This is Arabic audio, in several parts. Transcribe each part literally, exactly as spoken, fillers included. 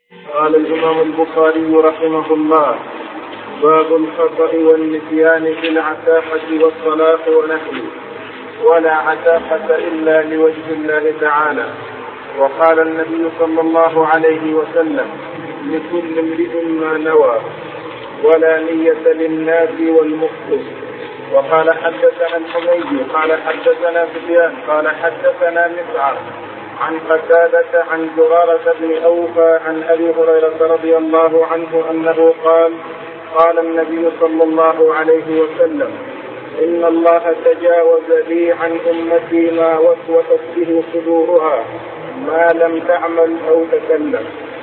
قال الإمام البخاري رحمه الله: باب الخطأ والنسيان في العتاقة والطلاق ونحوه، ولا عتاقة إلا لوجه الله تعالى. وقال النبي صلى الله عليه وسلم: لكل امرئ ما نوى، ولا نية للناس والمخطئ. وقال حدثنا الحميدي قال حدثنا سفيان قال حدثنا مسعر عن قتادة عن زرارة بن أوفى عن أبي هريرة رضي الله عنه أنه قال: قال النبي صلى الله عليه وسلم: إن الله تجاوز لي عن أمتي ما وسوست به صدورها ما لم تعمل أو تكلم.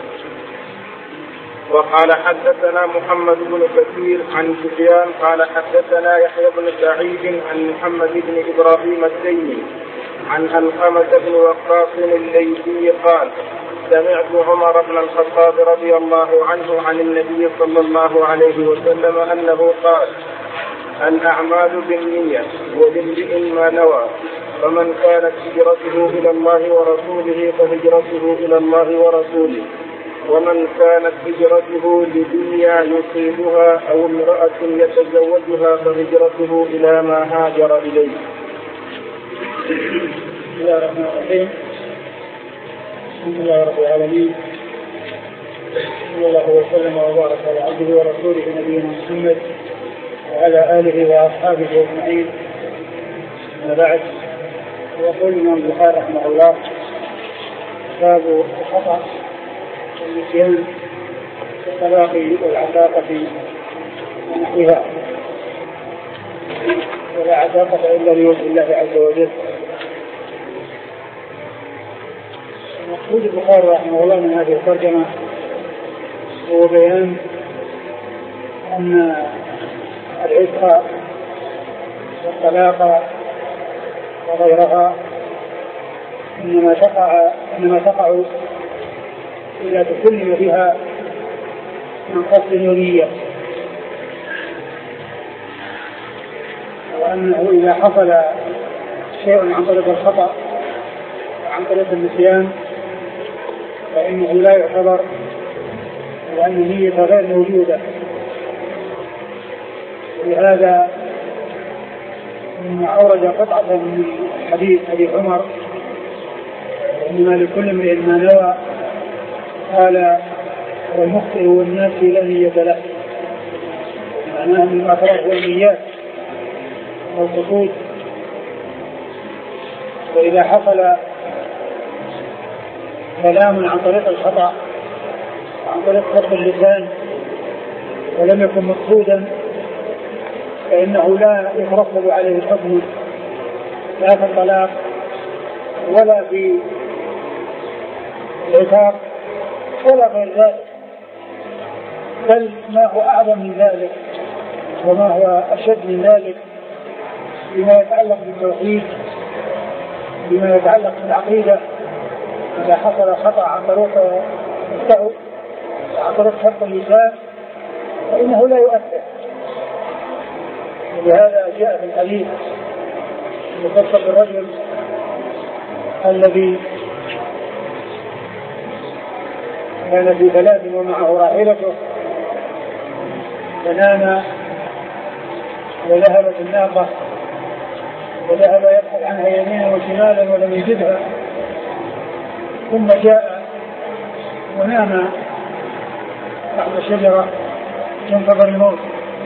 وقال حدثنا محمد بن كثير عن سفيان قال حدثنا يحيى بن سعيد عن محمد بن إبراهيم التيمي عن علقمة بن وقاص الليثي قال: سمعت عمر بن الخطاب رضي الله عنه عن النبي صلى الله عليه وسلم أنه قال: الأعمال بالنية ولامرئ ما نوى، فمن كانت هجرته إلى الله ورسوله فهجرته إلى الله ورسوله، ومن كانت هجرته لدنيا يصيبها أو امرأة يتزوجها فهجرته إلى ما هاجر إليه. بسم الله الرحمن الرحيم. الحمد لله رب العالمين، صلى الله وسلم وبارك على عبده ورسوله نبينا محمد وعلى آله وأصحابه أجمعين. أما بعد، يقول الإمام البخاري رحمه الله: باب الخطأ والنسيان في الطلاق والعتاقة ونحوها، ولا عتاقة إلا لوجه الله عز وجل. مقصود البخاري رحمه الله من هذه الترجمة هو بيان أن العتق والطلاق وغيرها إنما تقع إنما تقع إذا تكلم بها من قصد ونية، وأنه إذا حصل شيء عن طريق الخطأ وعن طريق النسيان فإنه لا يعتبر، لأن النية غير موجودة. ولهذا إنما أورد قطعة من حديث حديث عمر: إنما لكل امرئ ما نوى، قال: والمخطئ والناس لا نية له. معناه أن الأخلاق هو النيات والقصود. وإذا حصل كلام عن طريق الخطأ وعن طريق خط اللسان ولم يكن مقصودا فإنه لا يترتب عليه الحكم، لا في الطلاق ولا في العتاق ولا غير ذلك، بل ما هو أعظم من ذلك وما هو أشد من ذلك بما يتعلق بالتوحيد، بما يتعلق بالعقيدة. إذا حصل خطأ عن طريق السهو عن طريق خط اللسان فإنه لا يؤثر. ولهذا جاء في الحديث المفصل بالرجل الذي كان في ثلاث ومعه راحلته فنام وذهبت الناقة وذهب يبحث عنها يمينا وشمالا ولم يجدها، ثم جاء ونام تحت شجرة ينتظر الموت،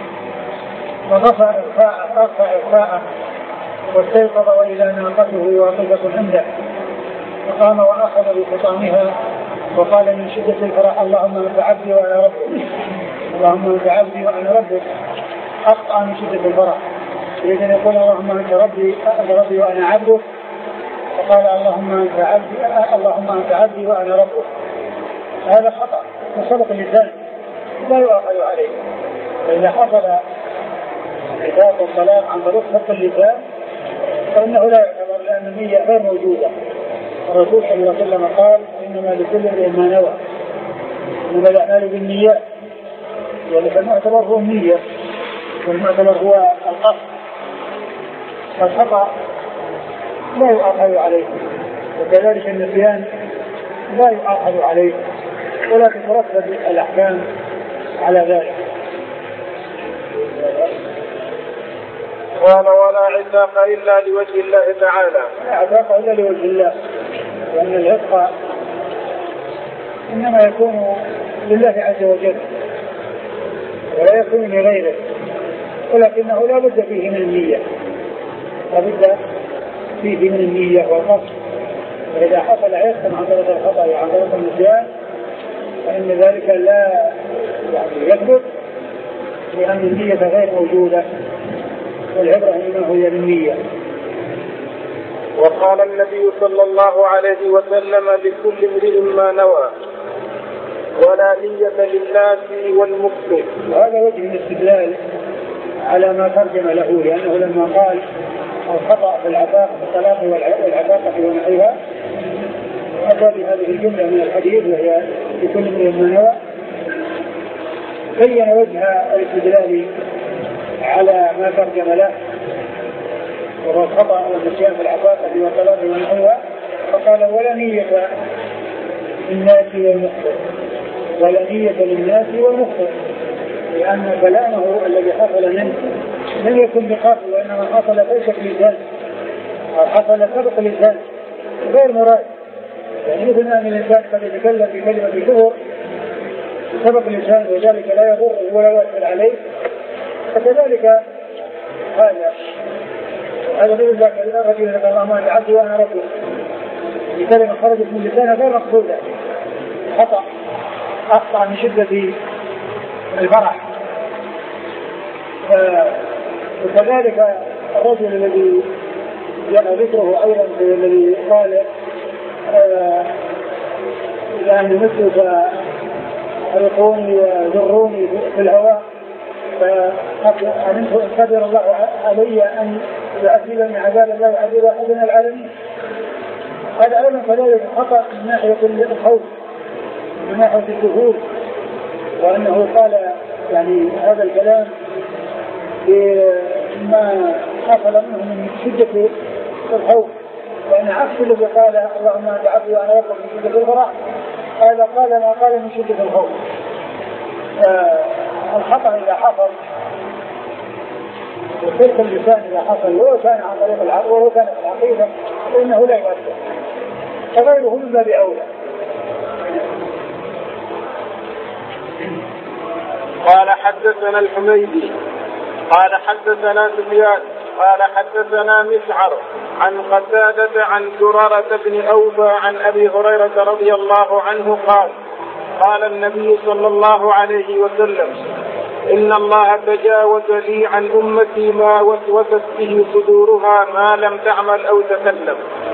ورفع إخفاءه واستيقظ وإذا ناقته واقفة عنده، فقام وأخذ بخطامها وقال من شدة الفرح: اللهم أنت عبدي وأنا ربك، اللهم أنت عبدي وأنا ربك. أقطع من شدة الفرح، يريد أن يقول اللهم أنت ربي أنت ربي وأنا عبدك، فقال اللهم أنت عبدي اللهم أنت عبدي وأنا ربك. هذا خطأ وسبق اللسان لا يؤاخذ عليه. فإذا حصل عتاق الطلاق عن طريق خط اللسان فإنه لا يعتبر، لأن النية غير موجودة. الرسول صلى الله عليه وسلم قال: إنما لكل امرئ ما نوى، إنما الأعمال بالنيات، ولكن المعتبر هو النية والمعتبر هو القصد. فالخطأ لا يؤاخذ عليه، وكذلك النسيان لا يؤاخذ عليه، ولكن ترتب الأحكام على ذلك. قال ولا عتاق إلا لوجه الله تعالى. لا عتاق إلا لوجه الله، لأن العتق إنما يكون لله عز وجل ولا يكون لغيره، ولكنه لا بد فيه من النية، لا بد فيه من النية والقصد. فإذا حصل عتق عن طريق الخطأ وعن طريق النسيان فإن ذلك لا يعني يثبت، لأن النية غير موجودة، والعبرة إنما هي بالنية. وقال النبي صلى الله عليه وسلم لكل امرئ ما نوى ولا نية للناس والمفلس. وهذا وجه الاستدلال على ما ترجم له، لأنه لما قال الخطأ في العتاق في الطلاق والعتاقة ونحوها أتى بهذه الجملة من الحديث وهي لكل امرئ ما نوى، بين وجه الاستدلال على ما ترجم له وهو الخطأ والنسيان في العتاقة والطلاق ونحوها، فقال ولا نية للناس والمخطئ، ولا نية للناس والمخطئ، لأن كلامه الذي حصل منه لم يكن بقصد، وإنما حصل فشل للذنب أو حصل سبق للذنب غير مراد. يعني مثل أن الإنسان قد يتكلم بكلمة كفر سبق للذنب وذلك لا يضر ولا يؤثر عليه، فكذلك هذا هذا مثل ذاك الرجل الذي قال اللهم أنت عبدي وأنا ربك، بكلمة خرجت من لسانه غير مقصودة، خطأ أخطأ من شدة الفرح. وكذلك الرجل الذي جاء ذكره أيضا الذي قال إذا أن مثل فأرقوني وذروني في الهواء فأمنت أن قدر الله علي أن يعذبني عذاب الله يعذب أحد من العالمين. هذا أيضا كذلك خطأ من ناحية الخوف من ناحية الدخول، وأنه قال يعني هذا الكلام بما حصل منه من شدة الخوف، وأن عكس الذي قال اللهم أنت عبدي وأنا ربك من شدة الفرح، هذا قال ما قال من شدة الخوف. الخطأ إذا حصل وتلك اللسان إذا حصل ولو كان عن طريق العقل ولو كان في العقيدة فإنه لا يؤثر، فغيره من باب أولى. قال حدثنا الحميدي قال حدثنا سفيان قال حدثنا مسعر عن قتادة عن زرارة بن أوفى عن أبي هريرة رضي الله عنه قال قال النبي صلى الله عليه وسلم إن الله تجاوز لي عن أمتي ما وسوست به صدورها ما لم تعمل أو تكلم.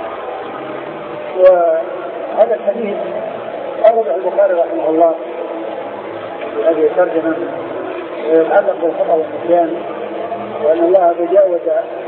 وهذا الحديث أورده البخاري رحمه الله في هذه الترجمة ويتعلق بالخطأ والنسيان، وأن الله تجاوز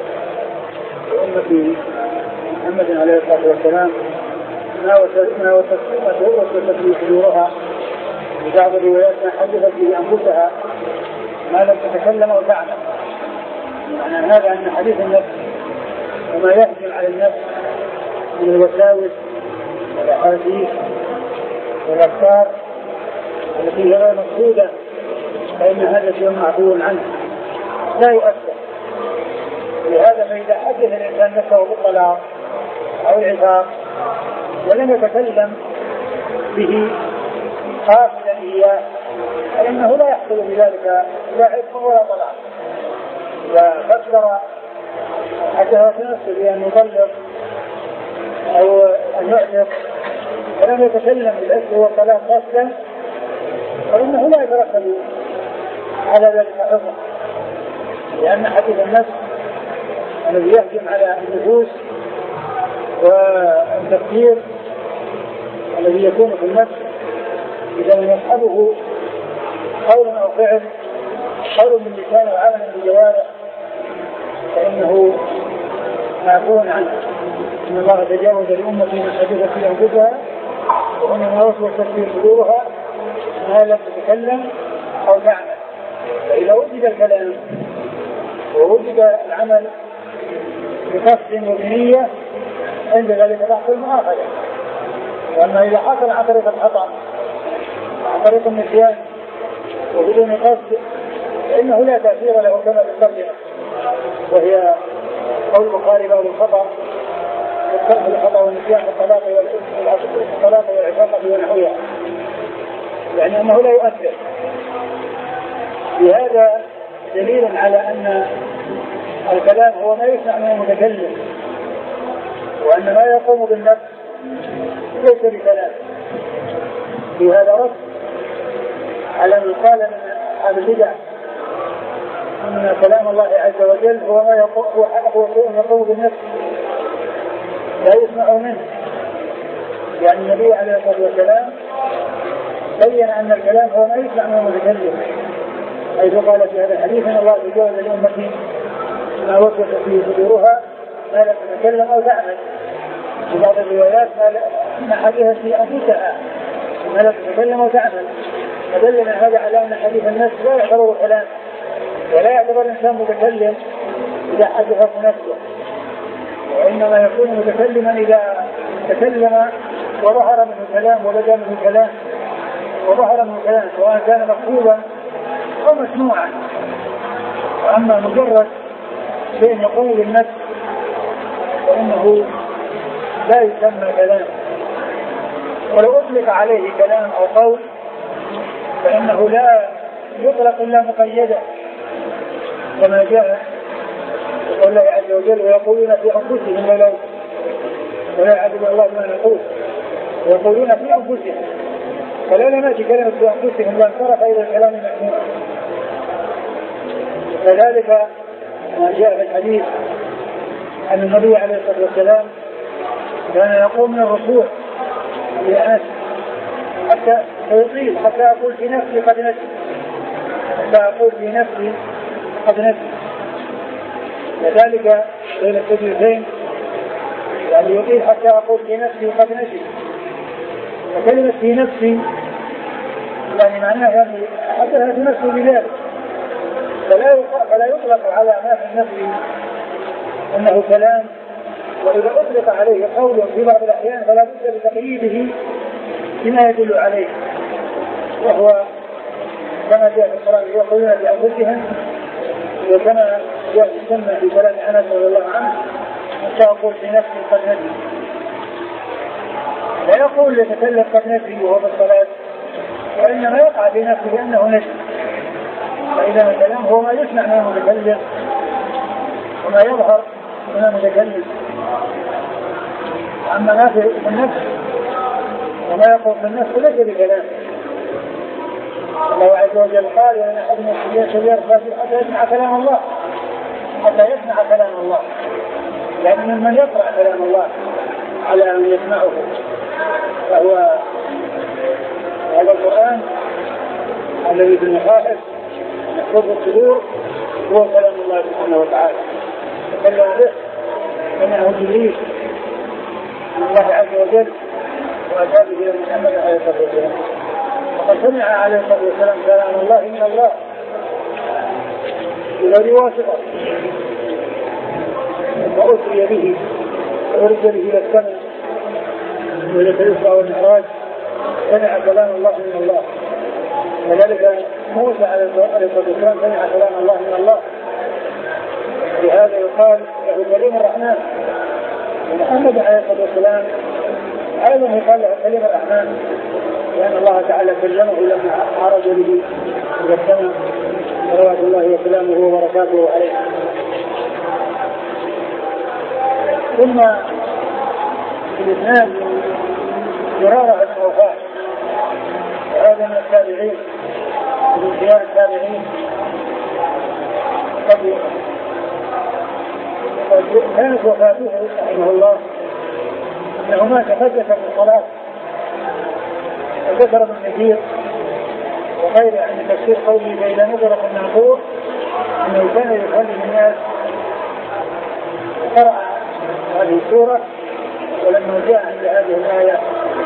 لأمة محمد عليه الصلاة والسلام ما وسوست به صدورها، في بعض الروايات ما حدثت به أنفسها ما لم تتكلم أو تعمل. معنى هذا أن حديث النفس وما يهجم على النفس من الوساوس والأحاديث والأفكار التي هي غير مقصودة فإن هذا شيء معفو عنه لا يؤثر. لهذا فإذا حدث الإنسان نفسه بالطلاق أو العتاق ولم يتكلم به قاصدا إياه فإنه لا يحصل بذلك لا عتق ولا طلاق. وفكر حتى نفسه بأن يطلق أو أن يعتق ولم يتكلم بالعتق والطلاق قاصدا فإنه لا يترتب على ذلك حكم، لأن حديث النفس الذي يهجم على النفوس والتفكير الذي يكون في النفس إذا لم يصحبه قول أو فعل قول من لسان وعمل بالجوارح فإنه معفو عنه. إن الله تجاوز لأمتي من حدثت في أنفسها وهنا ما وسوست في صدورها ما لم تتكلم أو تعمل. فإذا وجد الكلام ووجد العمل بقصد وبنية عند ذلك تحصل المؤاخذة. وأما إذا حصل عن طريق الخطأ طريق النسيان وبدون قصد فإنه لا تأثير له كما بالترجمة، وهي قول البخاري باب الخطأ والترك الخطأ والنسيان في الطلاق والطلاق والعتاقة ونحوها، يعني أنه لا يؤثر. بهذا دليل على أن الكلام هو ما يسمع من المتكلم، وأن ما يقوم بالنفس ليس بكلام. بهذا رد على من قال من أهل البدع أن كلام الله عز وجل هو ما يقوم هو شيء يقوم بالنفس لا يسمع منه. يعني النبي عليه الصلاة والسلام بين أن الكلام هو ما يسمع من المتكلم، حيث قال في هذا الحديث أن الله يجوز لأمتي ما وصف في صدورها ما لا تتكلم أو تعمل. في بعض الروايات ما حديث في أنفسها ما لا تتكلم أو تعمل، فدلنا هذا على أن حديث النفس لا يعتبر كلام، ولا يعتبر الإنسان متكلم إذا حدث نفسه، وإنما يكون متكلما إذا تكلم وظهر منه كلام وبدا منه كلام وظهر منه كلام، سواء كان مكتوبا أو مسموعا. وأما مجرد شيء يقوم بالنفس فإنه لا يسمى كلام، ولو أطلق عليه كلام أو قول فإنه لا يطلق إلا مقيدا، كما جاء يقول الله عز وجل ويقولون في أنفسهم ولو ولا يعذب الله ما نقول ويقولون في أنفسهم، فلا نماشي كلمة في أنفسهم لا انصرف إلى الكلام المحمود. كذلك ما جاء في الحديث أن النبي عليه الصلاة والسلام كان يقوم من الركوع لأنس حتى يطيل حتى أقول في نفسي قد نسي حتى أقول في نفسي قد نسي. كذلك بين السجدتين يعني يطيل حتى أقول في نفسي قد نسي. وكلمة في نفسي يعني معناها يعني حدثت نفسي بذلك، فلا فلا يطلق على ما في النفس أنه كلام، وإذا أطلق عليه قول في بعض الأحيان فلا بد بتقييده بما يدل عليه، وهو كما جاء في القرآن يقولون بأنفسهم، وكما جاء يسمى في كلام أنس رضي الله عنه حتى أقول في نفسي قد نسي. لا يقول يتكلم قد نسي وهو بالصلاة، وإنما يقع في نفسه أنه نسي. فإذا الكلام هو ما يسمع من المتكلم وما يظهر من المتكلم. أما ما في النفس وما يقول في النفس ليس بكلام. الله عز وجل قال وإن أحد من الشجر حتى يسمع كلام الله حتى يسمع كلام الله، لأن من يقرأ كلام الله على أن يسمعه فهو هذا القرآن الذي في المصاحف محفوظ الصدور هو كلام الله سبحانه وتعالى. تكلم به إنه جبريل من الله عز وجل وأتى به إلى محمد عليه الصلاة والسلام، وقد سمع عليه الصلاة والسلام كلام الله من الله بغير واسطة، وأسري به وأرسل به إلى السماء وإلى الإسراء والمعراج سمع كلام الله من الله. وذلك موسى عليه الصلاة والسلام سمع كلام الله من الله، لهذا يقال له كلام الرحمن. ومحمد عليه الصلاة والسلام أيضا يقال له كلام الرحمن، لأن الله تعالى كلمه لما عرج به إلى السماء صلوات الله وسلامه وبركاته عليه. ثم في الإسلام مرارة الصوفاء، وهذا من التابعين من خيار التابعين، قد كانت وفاته رحمه الله أنه ما تحدث في الصلاة، وذكر ابن كثير وغيره عن تفسير قوله فإذا نظر في الناقور أنه كان يخلي الناس، قرأ هذه السورة ولما جاء عند هذه الآية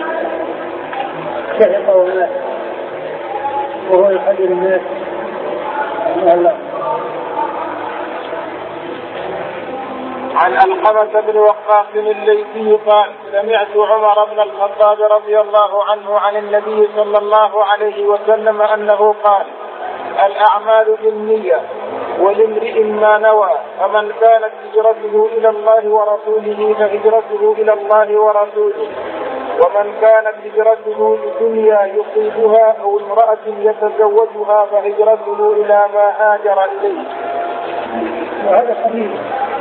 شهق ومات وهو يخلي الناس رحمه الله. عن علقمة بن وقاص الليثي قال سمعت عمر بن الخطاب رضي الله عنه عن النبي صلى الله عليه وسلم أنه قال الأعمال بالنية ولامرئ ما نوى فمن كانت هجرته إلى الله ورسوله فهجرته إلى الله ورسوله ومن كانت هجرته لدنيا يصيبها أو امرأة يتزوجها فهجرته إلى ما هاجر إليه. وهذا الحديث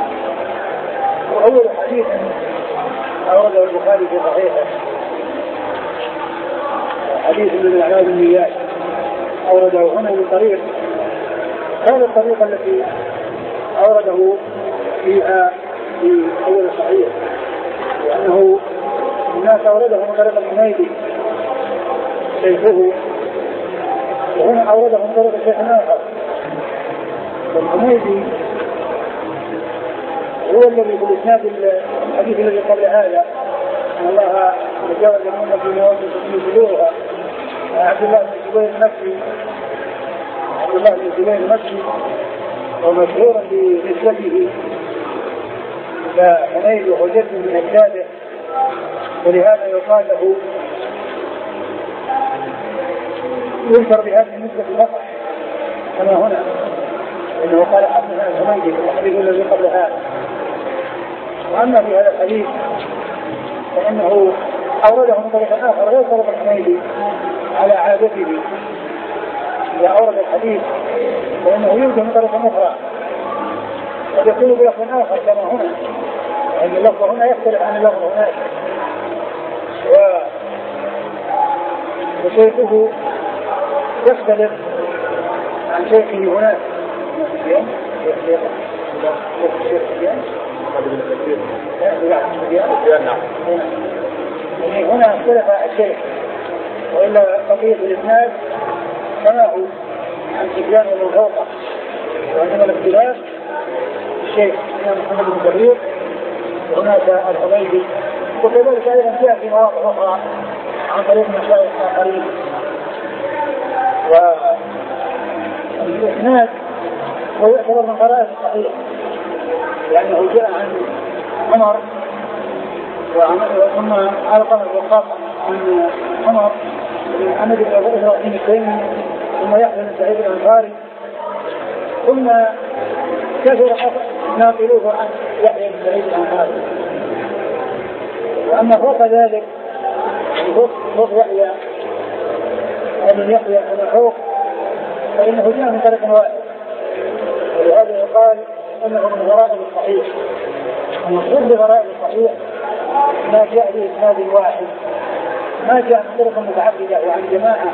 وأول حديث أورده البخاري في صحيحه حديث من الأعمال بالنيات أورده هنا من طريق هذا الطريقة التي أورده فيها في أول الصحيح لأنه الناس أورده من طريق الحميدي شيخه وهنا أورده من طريق الشيخ آخر. والحميدي هو الذي في الإسناد الحديث الذي قبل هذا أن الله تجاوز من في نوافل يبلغها عبد الله بن جبير المكي عبد الله بن جبير المكي ومشهورا بنسبته فحميد وجد من أجداده ولهذا يقال له ينكر بهذه النسبة فقط كما هنا إنه قال حدثنا الحميدي في الحديث الذي قبل هذا. وأما في هذا الحديث فإنه أورده من طريق آخر غير طريق الحميدي على عادته إذا أورد الحديث فإنه يوجد من طريق أخرى قد يكون بلفظ آخر كما هنا لأن اللفظ هنا يختلف عن اللفظ هناك وشيخه يختلف عن شيخه هناك. هنا اختلف الشيخ وإلا قضية الإسناد كما هو عن سفيان ومن فوقه وإنما الاختلاف الشيخ هنا محمد بن كبير وهناك الحميدي وكذلك أيضا جاء في مواقع أخرى عن طريق مشايخ آخرين. والإسناد هو يعتبر من قرائن الصحيح لأنه جاء عن عمر ثم علقمة وقاص عن عمر بن محمد بن إبراهيم التيمي ثم يحيى بن سعيد الأنصاري ثم كثر ناقلوه عن يحيى بن سعيد الأنصاري. وأما فوق ذلك فوق يحيى ومن يحيى بن حوق فإنه جاء من طريق واحد ولهذا يقال أنه من غرائب الصحيح. المقصود بغرائب الصحيح ما جاء بإسناد واحد ما جاء من طرق متعددة وعن جماعة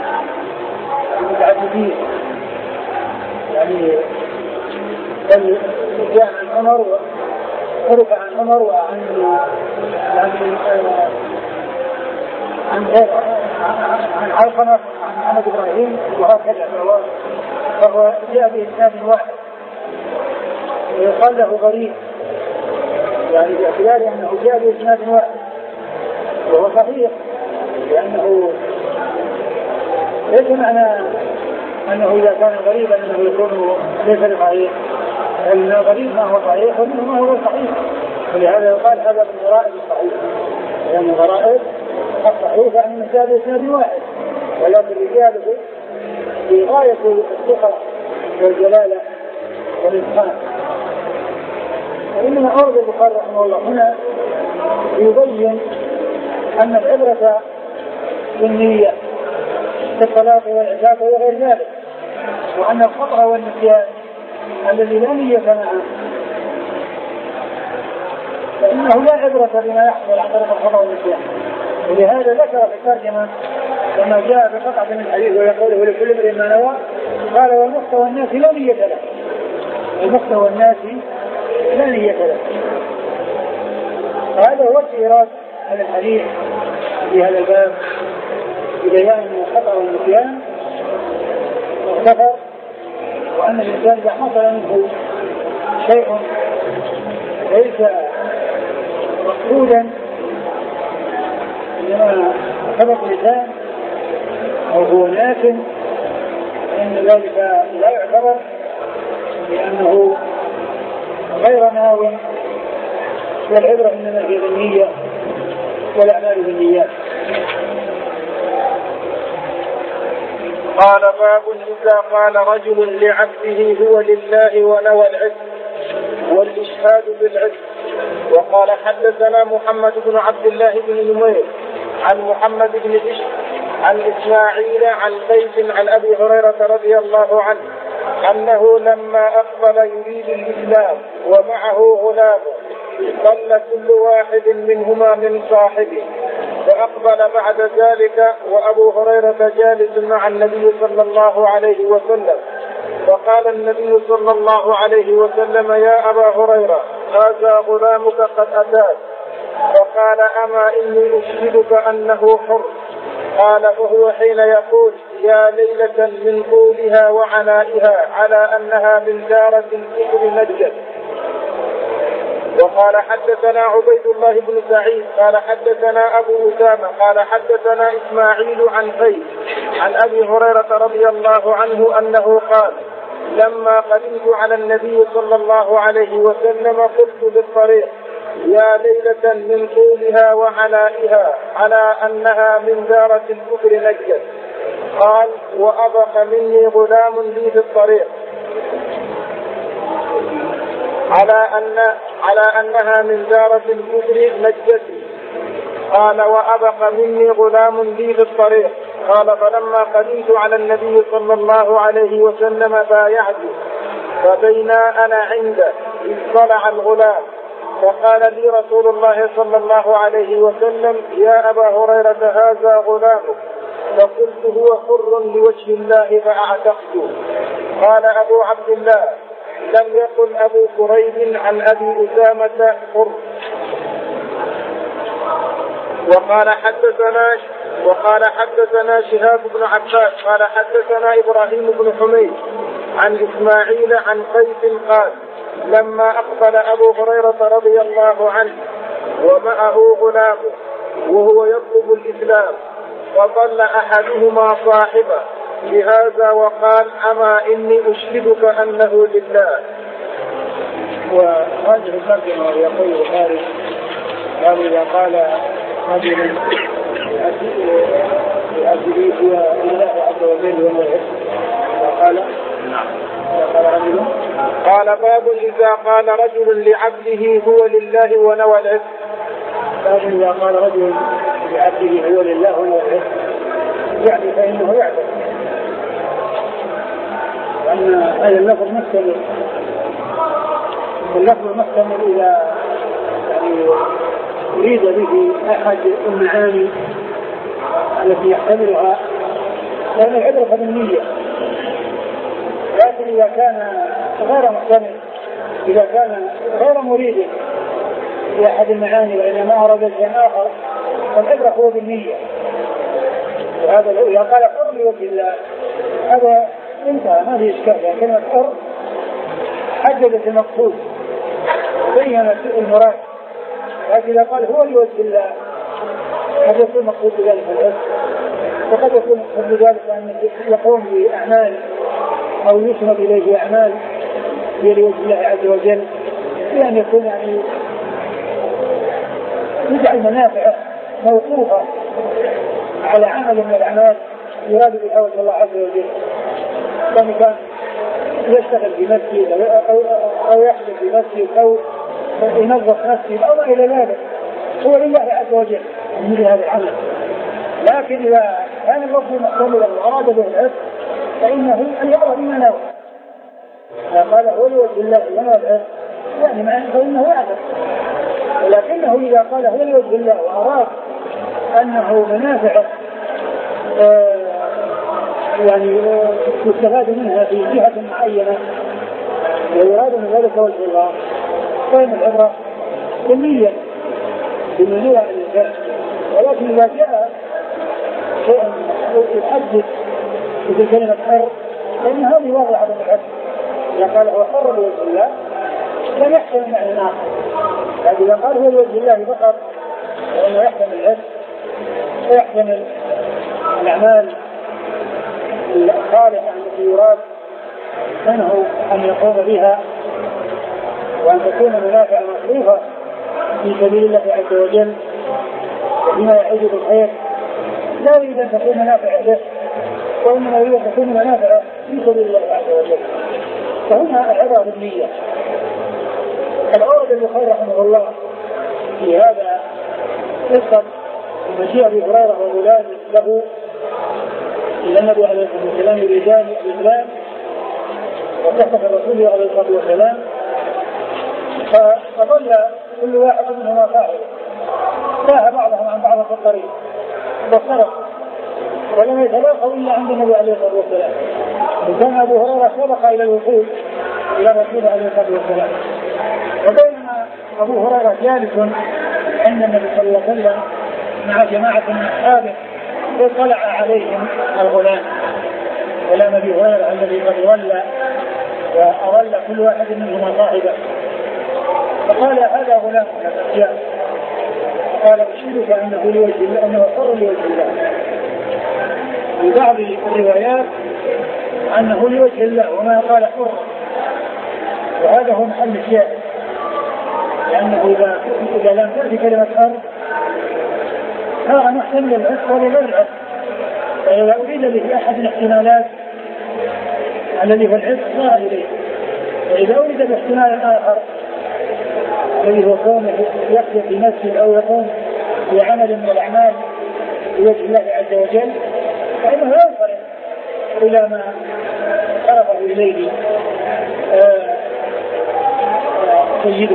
متعددين يعني بل جاء عن عمر وعرف عن عمر وعن عن عن عن علقمة عن محمد إبراهيم وهكذا فهو جاء بإسناد واحد ويقال له غريب يعني باعتبار أنه جاء بإسناد واحد وهو صحيح لأنه ليس معنى أنه إذا كان غريبا أنه يكون ليس بصحيح لأن الغريب ما هو صحيح ومنه ما هو صحيح ولهذا يقال هذا من غرائب الصحيح لأن غرائب الصحيح يعني من جاء بإسناد واحد ولكن رجاله بغاية الثقة والجلالة والإتقان. وإنما أورد البخاري رحمه الله هنا يبين أن العبرة بالنية في الطلاق والعتاق وغير ذلك وأن الخطأ والنسيان الذي لا نية معه فإنه لا عبرة بما يحصل عن طريق الخطأ والنسيان. ولهذا ذكر في الترجمة لما جاء بقطعة من الحديث ويقوله لكل امرئ ما نوى قال والمقتوى الناس لا نية له المقتوى الناس لا نية له. هذا هو الإيراد على الحديث في هذا الباب ببيان الخطأ والنسيان واغتفر وأن الإنسان إذا حصل منه شيء ليس مقصودا إنما سبق لسان أو هو ناكن فإن ذلك لا يعتبر لأنه غير ناوي والعبرة إنما هي بالنية والأعمال بالنيات. قال باب إذا قال رجل لعبده هو لله ونوى العتق والإشهاد بالعتق. وقال حدثنا محمد بن عبد الله بن نمير عن محمد بن بشر عن إسماعيل عن قيس عن أبي هريرة رضي الله عنه أنه لما أقبل يريد الإسلام ومعه غلام ضل كل واحد منهما من صاحبه، فأقبل بعد ذلك وأبو هريرة جالس مع النبي صلى الله عليه وسلم، فقال النبي صلى الله عليه وسلم: يا أبا هريرة هذا غلامك قد أتاك. فقال: أما إني أشهدك أنه حر. قال: فهو حين يقول: يا ليلة من طولها وعنائها على أنها من دارة الكفر نجد. وقال حدثنا عبيد الله بن سعيد قال حدثنا أبو أسامة قال حدثنا إسماعيل عن قيس عن أبي هريرة رضي الله عنه أنه قال: لما قدمت على النبي صلى الله عليه وسلم قلت بالطريق: يا ليلة من طولها وعنائها على أنها من دارة الكفر نجد. قال: وأبق مني غلام لي في الطريق على أن على أنها من دارة الكفر نجد. قال: وأبق مني غلام لي في الطريق. قال: فلما قدمت على النبي صلى الله عليه وسلم بايعته، فبينا أنا عنده إذ طلع الغلام، فقال لي رسول الله صلى الله عليه وسلم: يا أبا هريرة هذا غلامك. فقلت: هو حر لوجه الله فأعتقته. قال أبو عبد الله: لم يقل أبو كريب عن أبي أسامة حر. وقال حدثنا وقال حدثنا شهاب بن عباس قال حدثنا إبراهيم بن حميد عن إسماعيل عن قيس قال: لما أقبل أبو هريرة رضي الله عنه ومعه غلامه وهو يطلب الإسلام، فضل أحدهما صاحبه بهذا وقال: أما إني أشهدك أنه لله. وهذه الترجمة يقول البخاري: قال إذا قال رجل لأجله هو لله عز وجل ونوى العتق. قال رجل قال: باب إذا قال رجل لعبده هو لله ونوى العتق. باب إذا قال رجل لعبده هو لله ونوى العتق، يعني فإنه يعتق، أن هذا اللفظ مستمر اللفظ مستمر إلى يعني يريد به أحد المعاني التي يحتملها، لأن العبرة بالنية. لكن إذا كان غير محتمل، إذا كان غير مريد لأحد المعاني وإنما أراد شيء آخر، فالعبرة هو بالنية. وهذا إذا قال حر لوجه الله هذا انتهى، ما في إشكال. يعني كلمة حر حددت المقصود، بينت المراد. لكن إذا قال هو لوجه الله قد يكون مقصود بذلك العتق، وقد يكون مقصود بذلك أن يقوم بأعمال أو يسند إليه أعمال هي لوجه الله عز وجل، لأن يكون يعني يجعل منافع موقوفة على عمل من الأعمال يراد بها وجه الله عز وجل. كان كان يشتغل في مسجد أو, أو, أو يحدث في مسجد أو ينظف مسجد أو ما إلى ذلك، هو لله عز وجل من هذا العمل. لكن إذا كان اللفظ مقبولا وأراد به العتق فإنه أن يرى بما نوى. قال هو لوجه الله ونوى العتق يعني معنى فإنه يعتق. ولكنه إذا قال هو لوجه الله وأراد أنه منافع آه يعني يستفاد منها في جهة معينة ويراد من ذلك وجه الله، فإن العبرة بالنية بالنية الإنسان. ولكن إذا جاء شيء يحدث في كلمة حر فإن هذه واضحة بالعكس. إذا قال هو حر بوجه الله لم يحتمل معنى آخر، لكن إذا قال هو بوجه الله فقط فإنه يحتمل العتق ويحتمل الأعمال الصالحة التي يراد منه أن يقوم بها وأن تكون منافع مصروفة في سبيل الله عز وجل وبما يعود بالخير لا يريد أن تكون منافع له، وإنما يريد أن تكون منافع في سبيل الله عز وجل. فهنا العبرة بالنية. الأورد البخاري رحمه الله في هذا قصة مجيء أبي هريرة وغلام له إلى النبي عليه الصلاة والسلام برجال الإسلام وكشف الرسول عليه الصلاة والسلام، فظل كل واحد منهما فاعل ساها بعضهم عن بعض في الطريق وصرف ولم يتلاقوا إلا عند النبي عليه الصلاة والسلام. وكان أبو هريرة سبق إلى الوصول إلى الرسول عليه الصلاة والسلام، وبينما أبو هريرة جالس عند النبي صلى الله عليه وسلم مع جماعة من أصحابه اطلع عليهم الغلام غلام أبي هريرة الذي قد ولى وأضل كل واحد منهما صاحبه، فقال هذا غلام هذا قال أشهدك أنه لوجه الله أنه حر لوجه الله. في بعض الروايات أنه لوجه الله وما قال حر، وهذا هو محل الشاهد، لأنه إذا إذا لم تأتي كلمة حر صار محتمل العتق ولغير العتق، فإذا أريد به أحد الاحتمالات الذي هو العتق صار إليه، وإذا أريد باحتمال آخر الذي هو كونه يقضي في نفسه أو يقوم بعمل من الأعمال بوجه الله عز وجل فإنه لا ينصرف إلى ما صرفه إليه سيده.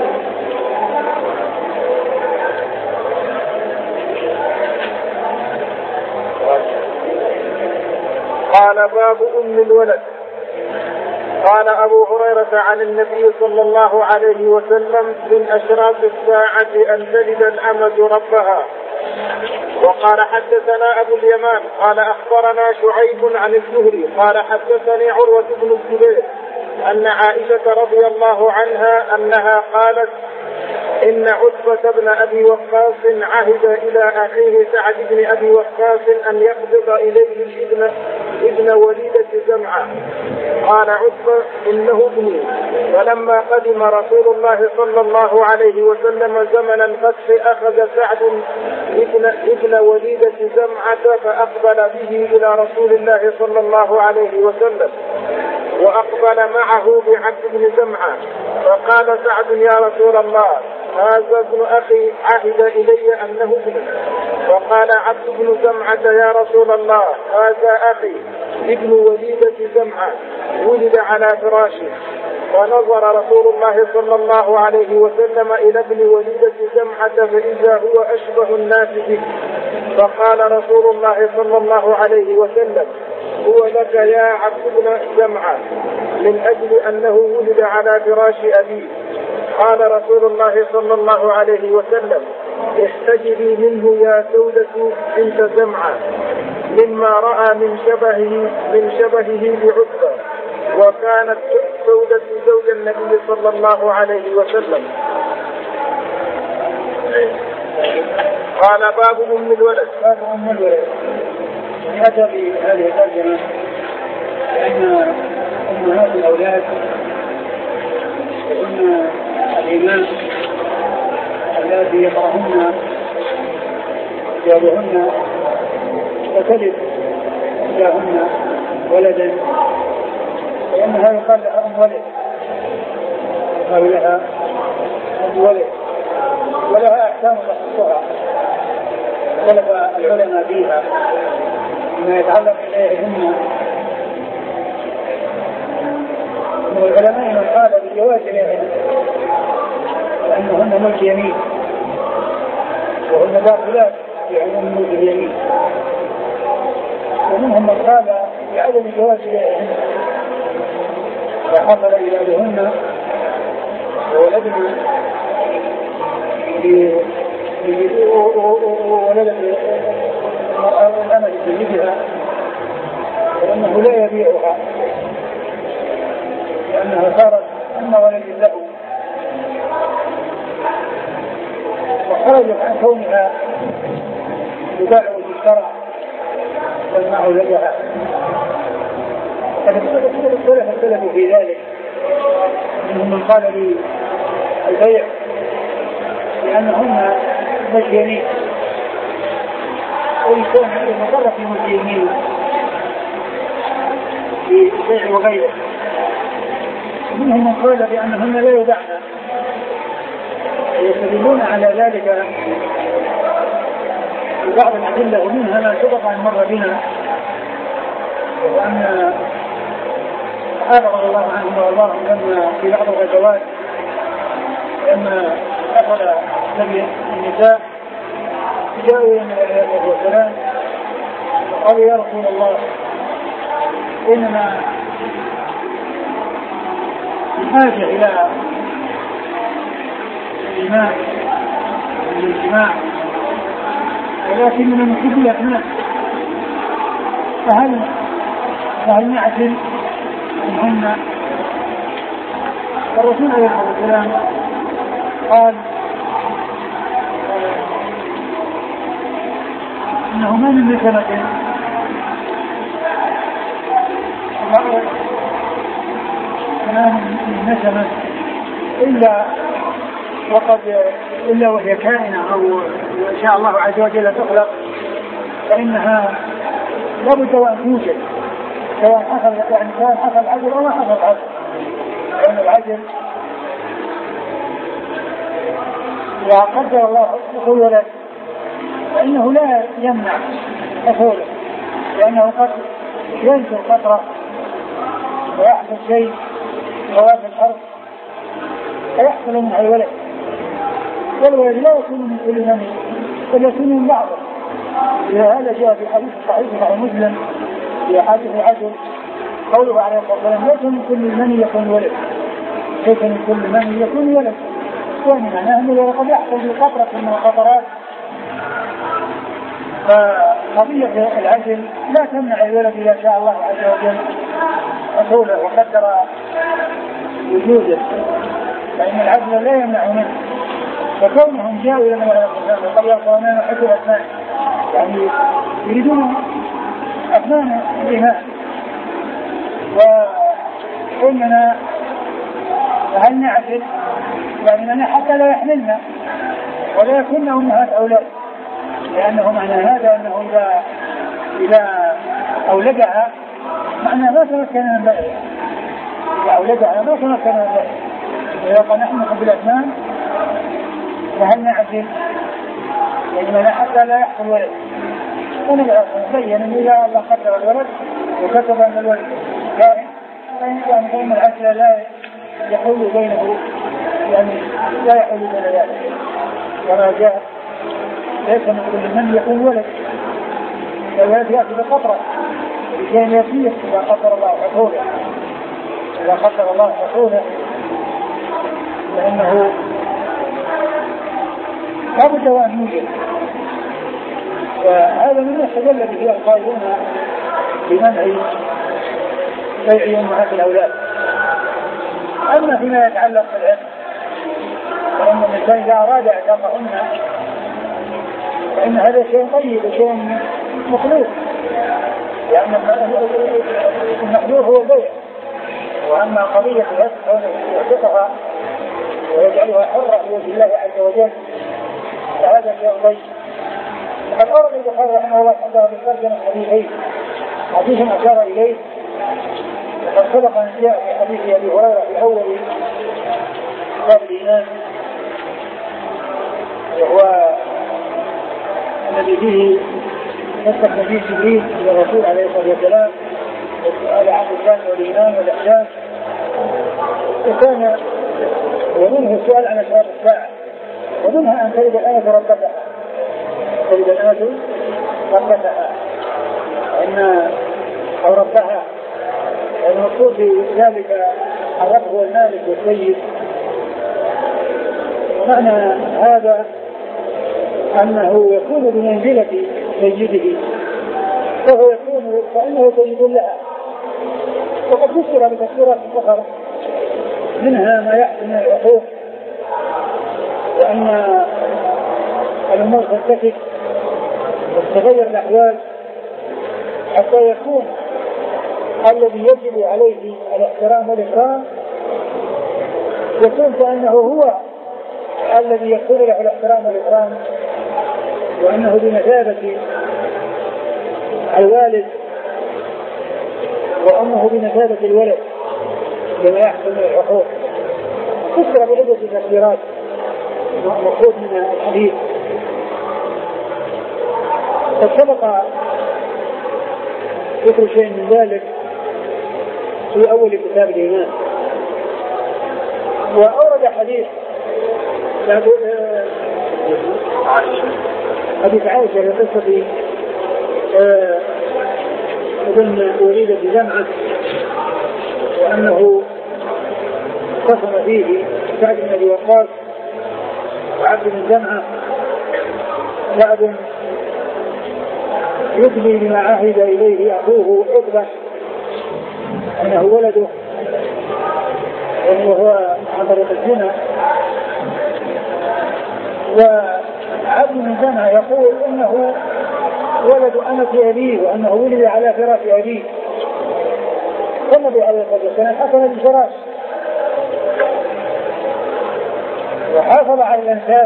قال باب أم الولد. قال أبو هريرة عن النبي صلى الله عليه وسلم من أشراط الساعة أن تلد الأمة ربها. وقال حدثنا أبو اليمان قال أخبرنا شعيب عن الزهري قال حدثني عروة بن الزبير أن عائشة رضي الله عنها أنها قالت إن عتبة بن أبي وقاص عهد إلى أخيه سعد بن أبي وقاص أن يقبض إليه ابن, ابن وليدة زمعة. قال عتبة إنه ابني. فلما قدم رسول الله صلى الله عليه وسلم زمن الفتح أخذ سعد ابن, ابن وليدة زمعة فأقبل به إلى رسول الله صلى الله عليه وسلم، وأقبل معه بعبد بن زمعة. فقال سعد يا رسول الله هذا ابن أخي عهد إلي أنه ابني. فقال عبد بن زمعة يا رسول الله هذا أخي ابن وليدة زمعة ولد على فراشه. فنظر رسول الله صلى الله عليه وسلم إلى ابن وليدة زمعة فإذا هو أشبه الناس به. فقال رسول الله صلى الله عليه وسلم هو لك يا عبد بن زمعة من أجل أنه ولد على فراش أبيه. قال رسول الله صلى الله عليه وسلم احتجبي منه يا سودة بنت زمعة مما رأى من شبهه من شبهه بعتبة. وكانت سودة زوج النبي صلى الله عليه وسلم. قال باب أم الولد. باب أم الولد أتى بهذه الترجمة لأن أمهات الأولاد وأن الإمام الذي يقرأهن يجابهن وتلد لهن ولدا لأنها يقال لها أم ولد، يقال لها أم ولد ولها أحكام تخصها اختلف العلماء فيها ما يتعلق إليهن. من العلماء من قال بالجواز إليهن لأنهن ملك يمين وهن داخلات في عموم ملك اليمين، ومنهم من قال بعدم الجواز إليهن فحصل إلههن وولدنا ولدت الأمل سيدها وأنه لا يبيعها لأنها صارت أم ولد له، وخرجت عن كونها تباع وتشترى تجمع لها. قد اختلف السلف في ذلك، منهم من قال لي البيع لأنهن مجانين ويكون المضرة في مجانين في البيع وغيره. منهم من قال بأنهن لا يباعن ويستدلون على ذلك بعض الأدلة ومنها ما سبق أن مر بنا وأن الصحابة رضي الله عنهم وارضاهم لما في بعض الغزوات لما دخل نبي النساء جاءوا الى النبي عليه الصلاه والسلام وقالوا يا رسول الله اننا بحاجه الى الإيمان والاجتماع ولكننا نحب الأبناء فهل فهل نعزل منهن؟ الرسول عليه الصلاة والسلام قال إنه ما من نسمة ما من نسمة إلا وقد إلا وهي كائنة أو إن شاء الله عز وجل تخلق فإنها لابد وأن توجد سواء حصل يعني سواء حصل عجل أو ما حصل عجل لأن العجل إذا قدر الله حصول ولد فإنه لا يمنع حصوله لأنه قد ينزل قطرة ويحصل شيء سواء في الأرض فيحصل منها الولد والولد لا يكون من كل من بل يكون من بعضه. لهذا جاء في حديث صحيح عن مسلم في حديث عجل قوله عليه الصلاة والسلام ليس من كل من يكون ولد ليس من كل من يكون ولد ومن معناه أنه قد يحصل بقطرة من القطرات. فقضية العجل لا تمنع الولد إذا شاء الله عز وجل حصوله وقدر وجوده فإن العجل لا يمنع منه. فكونهم جاءوا إلى النبي عليه الصلاة والسلام وقالوا يا قومنا نحب الأبناء يعني يريدون أبناء الإيمان وإننا هل نعجل يعني أننا حتى لا يحملنا ولا يكون أمهات أولاد لأنه معنى هذا أنه إذا إذا أولدها معنى ما تمكن من بلد إذا أولدها ما تمكن من بلد إذا قال نحن نحب الأبناء فهل نعجل يعني حتى لا يحصل ولد ونبين أن إذا الله قدر الولد وكتب أن الولد كائن فإن فإن العجل لا يحول بينه يعني لا يحول بين ذلك كما جاء ليس من كل من يكون ولد الولد يأتي بقطرة بشيء يسير إذا قدر الله حصوله إذا قدر الله حصوله فإنه لابد وأن يوجد. وهذا من استدل به القائلون بمنع بيع أمهات الأولاد. أما فيما يتعلق بالعلم فإن الإنسان إذا أراد اعتقهن فإن هذا شيء طيب وشيء مخلوق لأن المحذور هو البيع. وأما قضية يعتقها ويجعلها حرة في وجه الله عز وجل فهذا شيء طيب. وقد أورد البخاري رحمه الله عنده بالترجمة حديثين حديث أشار إليه وقد سبق أن جاء في حديث أبي هريرة في أول كتاب الإيمان وهو الذي فيه نسخ نبي جبريل إلى الرسول عليه الصلاة والسلام وسؤال عن الإسلام والإيمان والإحسان وكان ومنه السؤال عن أشراط الساعة ومنها أن تلد الأمة ربتها تلد الأمة ربتها إن أو ربها المقصود بذلك الرب هو المالك والسيد. ومعنى هذا أنه يكون بمنزلة سيده فهو يكون فإنه سيد لها. وقد فسر بتفسيرات أخرى منها ما يحصل من العقوق وأن الأمور ترتكب وتتغير الأحوال حتى يكون الذي يجب عليه الاحترام والإكرام يكون كأنه هو الذي يكون له الاحترام والإكرام، وأنه بمثابة الوالد وأمه بمثابة الولد لما يحصل من الحقوق. ذكر بعدة تفسيرات مأخوذ من الحديث. قد سبق ذكر شيء من ذلك في أول كتاب الإيمان. وأورد حديث حديث عائشة في قصة ابن وليد بجمعة، وأنه قسم فيه سعد بن أبي وقاص وعبد بن جمعة. سعد يدلي بما عهد إليه أخوه عقبة أنه ولده وهو عن طريق الزنا، وعبد بن جمعة يقول إنه ولد أمة أبيه وأنه ولد على فراش أبيه. فالنبي عليه الصلاة والسلام حكم بالفراش وحافظ على الأنساب،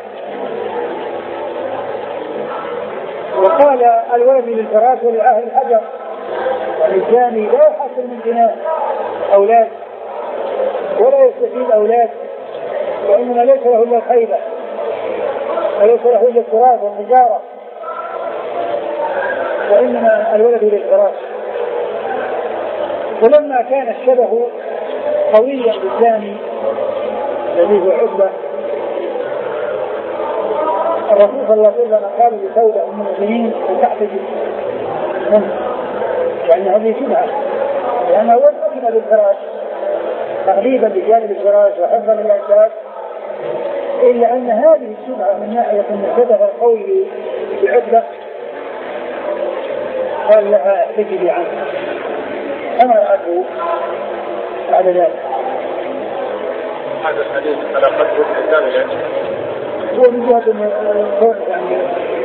وقال الولد للفراش ولأهل الحجر، والإنسان لا يحصل من بناء أولاد ولا يستفيد أولاد، وإنما ليس له إلا الخيبة وليس له إلا التراب والحجارة، وإنما الولد للفراش. ولما كان الشبه قويا بالثاني الذي هو عقبة، الرسول صلى الله عليه وسلم قال لسودة أم المؤمنين وتحتجب منه، يعني هذه شبهة، لأنه وجدنا بالفراش تقريبا بجانب الفراش وحفظا للأنساب، إلا أن هذه الشبهة من ناحية الشبه القوي بعقبة قال لها تجبي عنه. أما رأته بعد ذلك هذا الحديث على قدر الحساب يعني هو من جهة الكون، يعني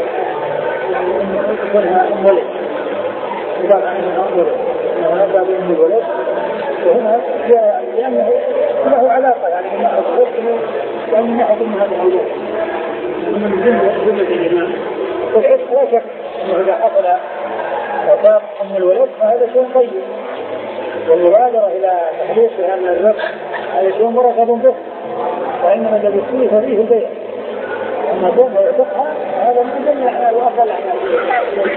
كونها ولد يقال عنها ولد، أنه هذا بأم الولد، وهنا جاء لأنه له علاقة يعني من ناحية الحكم ومن ناحية من هذا الولد من جملة الإيمان. والعشق لا شك أنه إذا حصل وطاق أم الولد فهذا شيء طيب، والمبادرة إلى تحديث هذا الرزق هذا شيء مرغب به، وإنما الذي اختلف فيه البيع، أما كون يعتقها هذا من جميع الأعمال وأفضل الأعمال.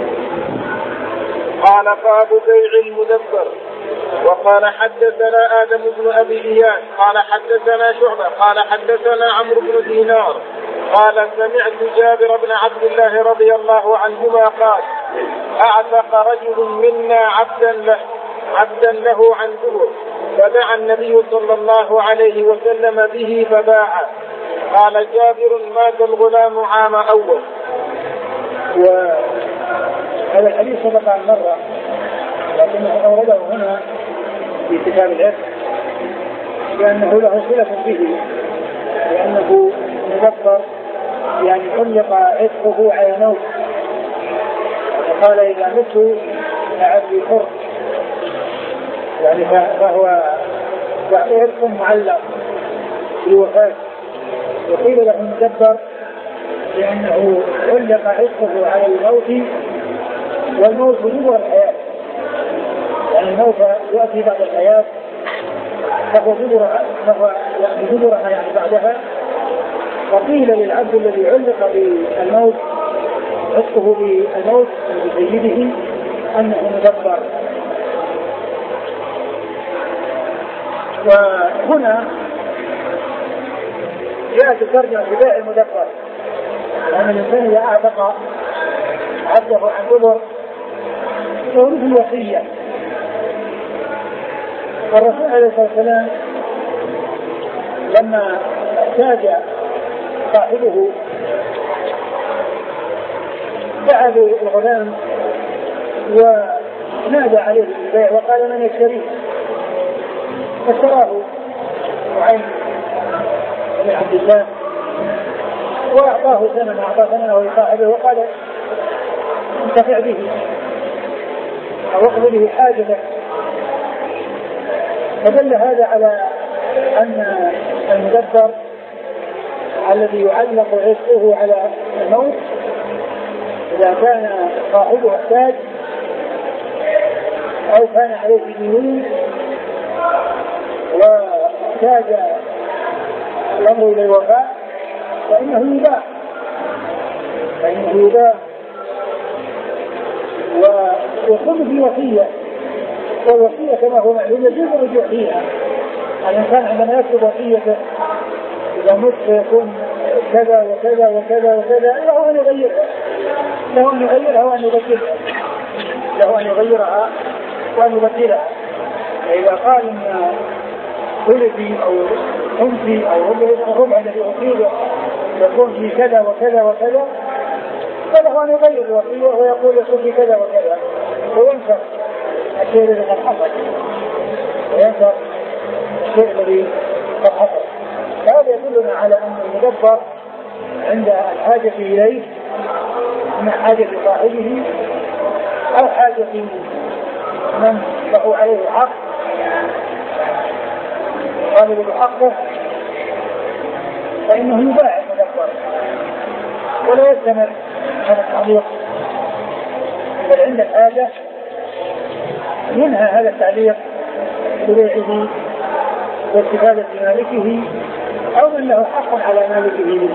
قال باب بيع المدبر. وقال حدثنا آدم بن أبي إياس قال حدثنا شعبة قال حدثنا عمرو بن دينار قال سمعت جابر بن عبد الله رضي الله عنهما قال أعتق رجل منا عبدا له عبدا له عن دبر، فدعا النبي صلى الله عليه وسلم به فباعه. قال جابر مات الغلام عام أول. وهذا الحديث سبق عن مرة لكنه أورده هنا في كتاب العتق لأنه له صلة به، لأنه مدبر يعني علق عتقه على موت، وقال إذا مت لعبدي حر، يعني فهو عتق معلق بالوفاة. وقيل له مدبر لأنه علق عتقه على الموت، والموت بدون الحياة، يعني الموت يأتي بعد الحياة فهو بدورها يعني بعدها. وقيل للعبد الذي علق بالموت عتقه بالموت بسيده أنه مدبر. وهنا جاءت الترجمة ببيع المدبر، لأن الإنسان إذا أعتق عبده عن دبر فهو مثل وصية. والرسول عليه الصلاة والسلام لما احتاج صاحبه دعا بالغلام ونادى عليه البيع وقال من يشتريه، فاشتراه معين بن عبد الله وأعطاه ثمنه أعطاه ثمنه لصاحبه وقال انتفع به أو اقضي به حاجتك. فدل هذا على أن المدبر الذي يعلق رزقه على الموت إذا كان صاحبه احتاج أو كان عليه ديون واحتاج الأمر إلى الوفاء فإنه يباع فإنه يباع ويكون في وصية، والوصية كما هو معلوم يجوز الرجوع فيها. الإنسان عندما يكتب وصيته إذا مت يكون كذا وكذا وكذا وكذا له أن يغيرها له أن يغيرها وأن يبدلها له أن يغيرها وأن يبدلها. فإذا قال إن ثلثي أو خمسي أو ربع الذي أصيبه يكون في كذا وكذا وكذا فله أن يغير الوصية ويقول يكون في كذا وكذا وينكر الشيء الذي قد حصل وينكر الشيء الذي قد حصل. هذا يدلنا على أن المدبر عند الحاجة إليه من حاجة صاحبه أو حاجة من له عليه حق طالب بحقه فإنه يباع المدبر ولا يستمر هذا التعليق، بل عند الحاجة ينهى هذا التعليق ببيعه واستفادة مالكه أو من له حق على مالكه منه.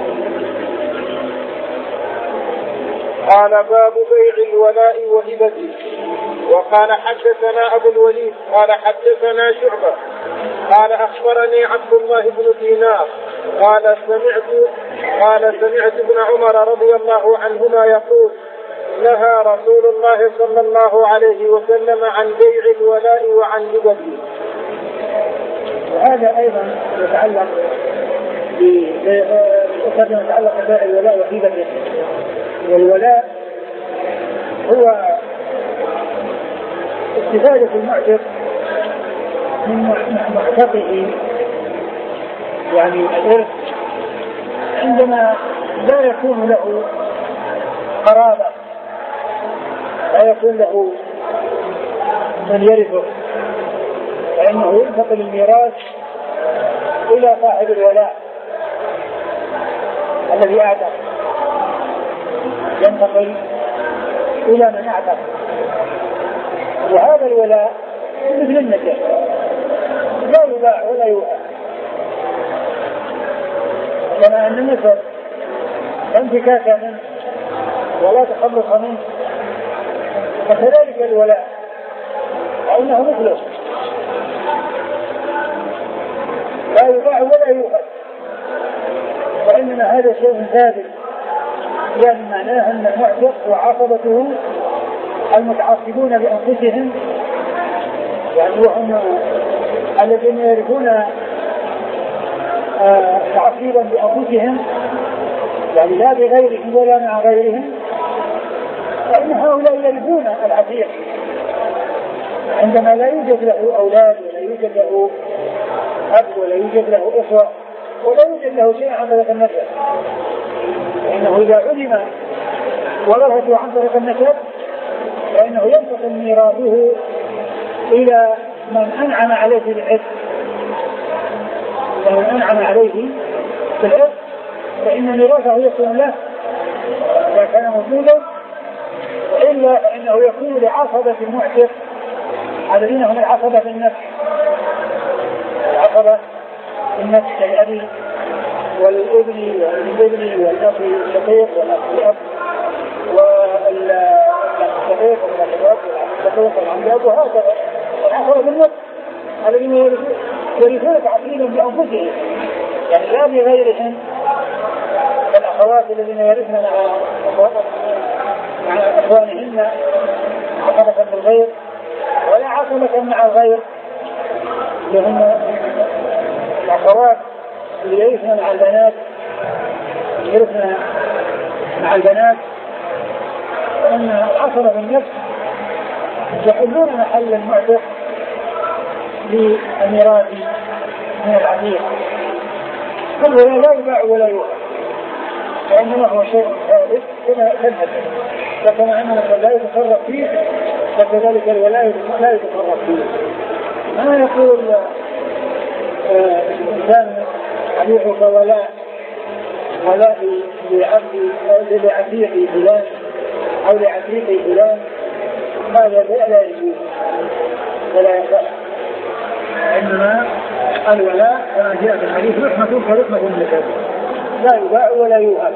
قال باب بيع الولاء وهبته. وقال حدثنا أبو الوليد قال حدثنا شعبة قال أخبرني عبد الله بن دينار قال سمعت قال سمعت ابن عمر رضي الله عنهما يقول نهى رسول الله صلى الله عليه وسلم عن بيع الولاء وعن هبته. وهذا أيضا يتعلق يتعلق ببيع الولاء وهبته. والولاء هو استفادة المعتق من معتقه يعني الإرث عندما لا يكون له قرابة لا يكون له من يرثه فإنه ينتقل الميراث إلى صاحب الولاء الذي أعتق ينتقل إلى من أعتق. وهذا الولاء مثل النكاح لا يباع ولا يوهب كما أن النسب انفكاك منه ولا تخلص منه فكذلك الولاء فإنه مثله لا يباع ولا يوهب وإنما هذا شيء ثابت يعني معناه أن المعتق وعصبته المتعصبون بأنفسهم يعني وهم الذين يرثون تعصيبا بأنفسهم يعني لا بغيرهم ولا مع غيرهم فإن هؤلاء يرثون العتيق عندما لا يوجد له أولاد ولا يوجد له أب ولا يوجد له إخوة ولا يوجد له شيء عن طريق النسب. فإنه إذا علم ورثته عن طريق النسب فإنه ينتقل ميراثه إلى من أنعم عليه بالعتق ومن أنعم عليه بالعتق فإن ميراثه يكون له إذا كان موجودا وإلا فإنه يكون لعصبة المعتق الذين هم العصبة في النفس العصبة في النفس كالأبي والابن والابن والأخ الشقيق والأخ الأب والشقيق والأخ الأب والشقيق والعم الأب وهكذا العصبة في النفس الذين يرثون تعصيبا بأنفسهم يعني لا بغيرهم كالأخوات الذين يرثن مع أخوانهن عصبة بالغير ولا عصبة مع الغير لهم الأخوات اللي يرثن مع البنات يرثن مع البنات أن العصبة بالنفس يحلون محل المعتق للميراث من العتيق فالولاء لا يباع ولا يوهب فإنما هو شيء ثابت كما تنهد فكما أن الولاء لا يتصرف فيه فكذلك الولاء لا يتصرف فيه. ما يقول الإنسان أبيعك ولاء ولاء لعبد لعتيق فلان أو لعتيق فلان هذا لا يجوز ولا يصح. إنما الولاء كما جاء في الحديث رحمة كرحمة النسب لا يباع ولا يوهب.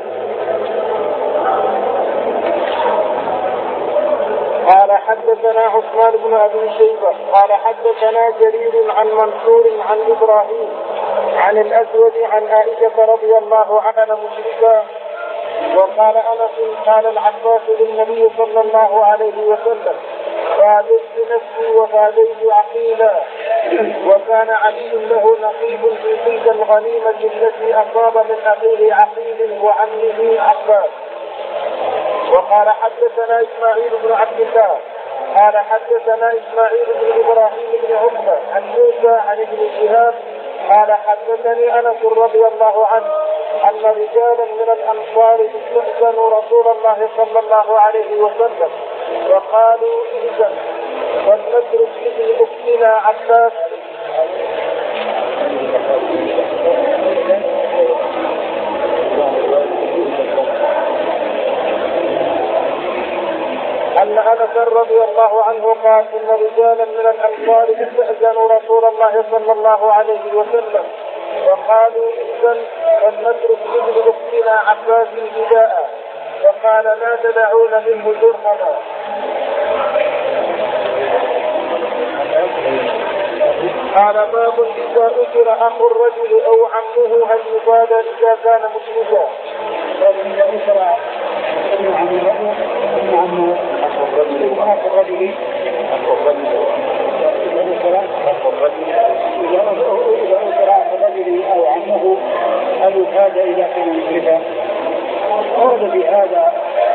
قال حدثنا عثمان بن أبي شيبة قال حدثنا جرير عن منصور عن إبراهيم عن الأسود عن عائشة رضي الله عنها مشركا. وقال أنس قال العباس للنبي صلى الله عليه وسلم فاديت نفسي وفاديت عقيلا. وكان علي له نصيب في تلك الغنيمة التي أصاب من أخيه عقيل وعمه عباس. وقال حدثنا إسماعيل بن عبد الله قال حدثنا إسماعيل بن إبراهيم بن عقبة عن موسى عن ابن شهاب قال حدثني أنس رضي الله عنه أن رجالا من الأنصار استأذنوا رسول الله صلى الله عليه وسلم وقالوا إذن ولنترك ابن أختنا عباس أن أنس رضي الله عنه قال إن رجالا من الأنصار استأذنوا رسول الله صلى الله عليه وسلم وقالوا إذن فلنترك ابن أختنا عباس فداء وقال لا تدعون منه درهما. قال باب إذا أجر أخو الرجل أو عمه هل يفاد إذا كان مشركا. إذا أجر ابن عم الرجل ابن عم أخو الرجل أخو الرجل أخو الرجل إذا أجر أخو الرجل أو عمه هل يفاد إذا كان مشركا. ورد في هذا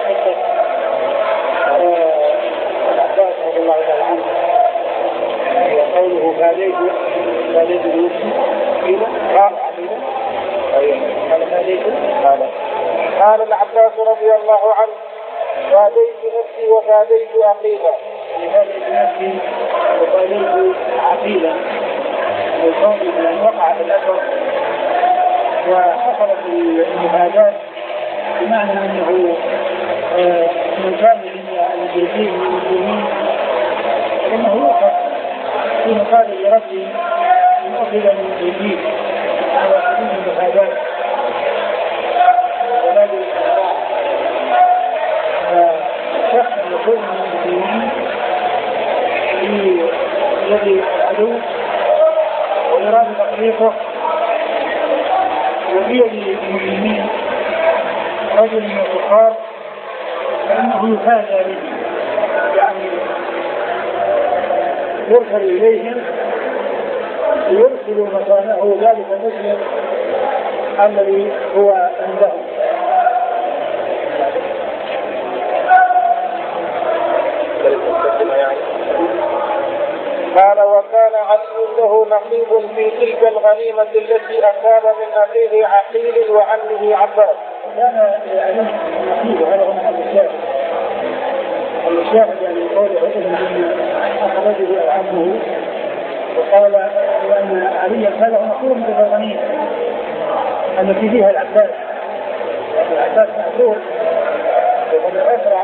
العباس رضي الله عنه وقوله فاديت فاديت قال العباس رضي الله عنه فاديت نفسي وفاديت عقيلا. فاديت نفسي وفاديت عقيلا وكون أن وقع في الأثر وحصلت المفادات بمعنى أنه من كان من الجيشين من المسلمين فإنه يوقف في مقابل ربي مؤخذا من الجيشين على سبيل المفادات. وذلك شخص يكون من المسلمين في يد العدو ويراد تطبيقه وفي يد المسلمين رجل من الكفار فإنه يفادى به يعني يرسل إليهم ويرسل مكانه ذلك المسلم الذي هو عندهم. قال وكان علي له نصيب في تلك الغنيمة التي أصاب من أخيه عقيل وعمه عباس. كان عليه نصيب هذا هو محل الشاهد. الشاهد يعني قوله ابن أخرجه أو عمه وقال وأن علي كان له نصيب من الغنيمة التي فيها العباس. العباس مأثور وقد أسرع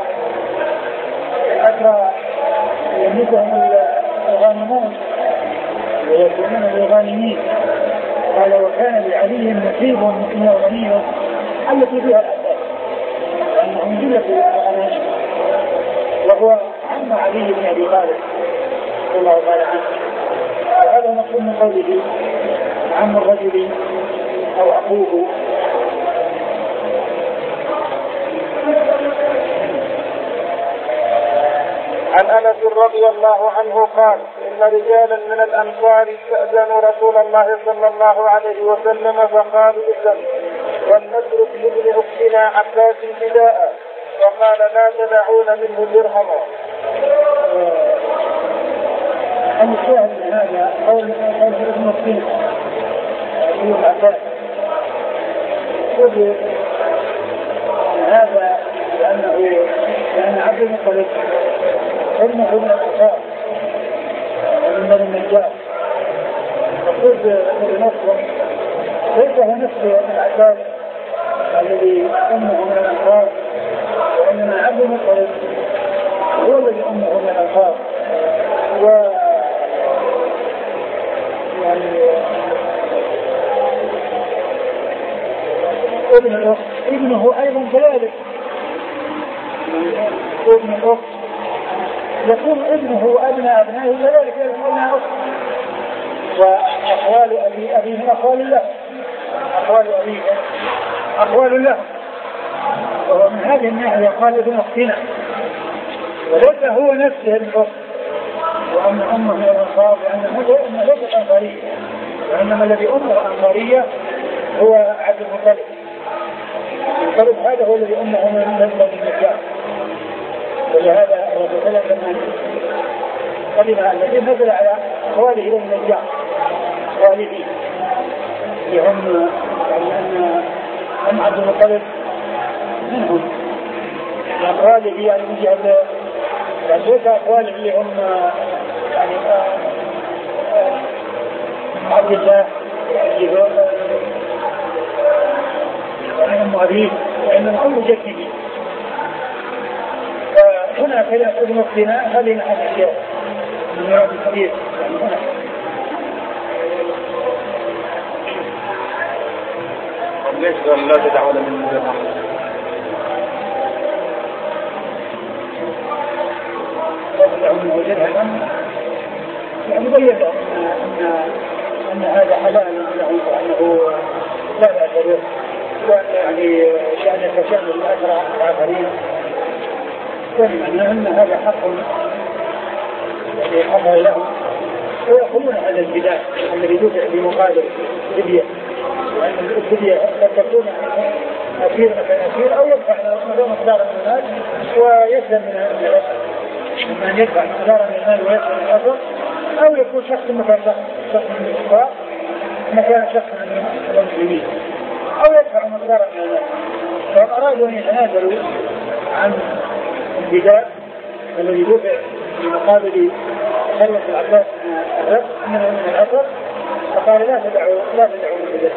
أسرع يملكهم الغانمون ويكونون الغانمين. قال وكان لعلي نصيب من الغنيمة التي فيها العباس أنه من جلة الغنائم وهو عم علي بن أبي طالب رضي الله تعالى عنه. وهذا مفهوم من قوله عم الرجل أو أخوه. عن أنس رضي الله عنه قال إن رجالا من الأنصار استأذنوا رسول الله صلى الله عليه وسلم فقالوا إذن ولنترك ابن أختنا عباس فداء فقال لا تدعون منه درهما. المشاهد من هذا قول ابن أختنا أيها عباس خذ هذا لأنه لأن عبد المطلب ابن ابن الأنصار ومن النجار فخذ ابن أختنا ليس هو نفس العباس الذي أمه من الأنصار، وإنما عبد المطلب هو الذي أمه من الأنصار. و يعني ابن الأخت ابنه أيضا كذلك، ابن الأخت يكون ابنه وأبناء أبنائه كذلك يكون ابن أخت. وأخوال أبي أبيهم أخوال له، أخوال أبيهم أخوال له. وهو من هذه الناحية قال ابن أختنا، وليس هو نفسه ابن أخت وأن أمه من الأنصار، لأن هذا ليس أنصارية، وإنما الذي أمه أنصارية هو عبد المطلب. المطلب هذا هو الذي أمه من النجار. ولهذا الرسول صلى الله عليه وسلم قدم الذي نزل على أخواله إلى النجار، والديه هم أن أم عبد المطلب منهم أخواله، يعني من جهة ليس أخواله اللي هم يعني عبد الله أم أبيه، وإنما أم جده. فهنا كلمة ابن أختنا هذه من الأشياء من مراد الحديث. ليش قال لا تدعوا من الزمان؟ لا تدعوا من وجدها، يعني بين لهم أن أن هذا حلال له، وأنه لا بأس به، وأن يعني شأن كشأن الأسرى الآخرين، ومعنى أن هذا حق حق لهم، ويأخذون هذا البداء الذي يدفع بمقابل فدية، وأن الفدية قد تكون أسير مثلا أسير، أو يدفع مقدارا من المال ويسلم من الأسر، إما أن يدفع مقدارا من المال ويسلم من الأسر، أو يكون شخص مكان شخص من الكفار مكان شخص من المسلمين، أو يدفع مقدارا من المال. فأرادوا أن يتنازلوا عن البداء الذي دفع بمقابل خلص العباس من الأسر، فقال لا تدعوا لا تدعوا من البداء.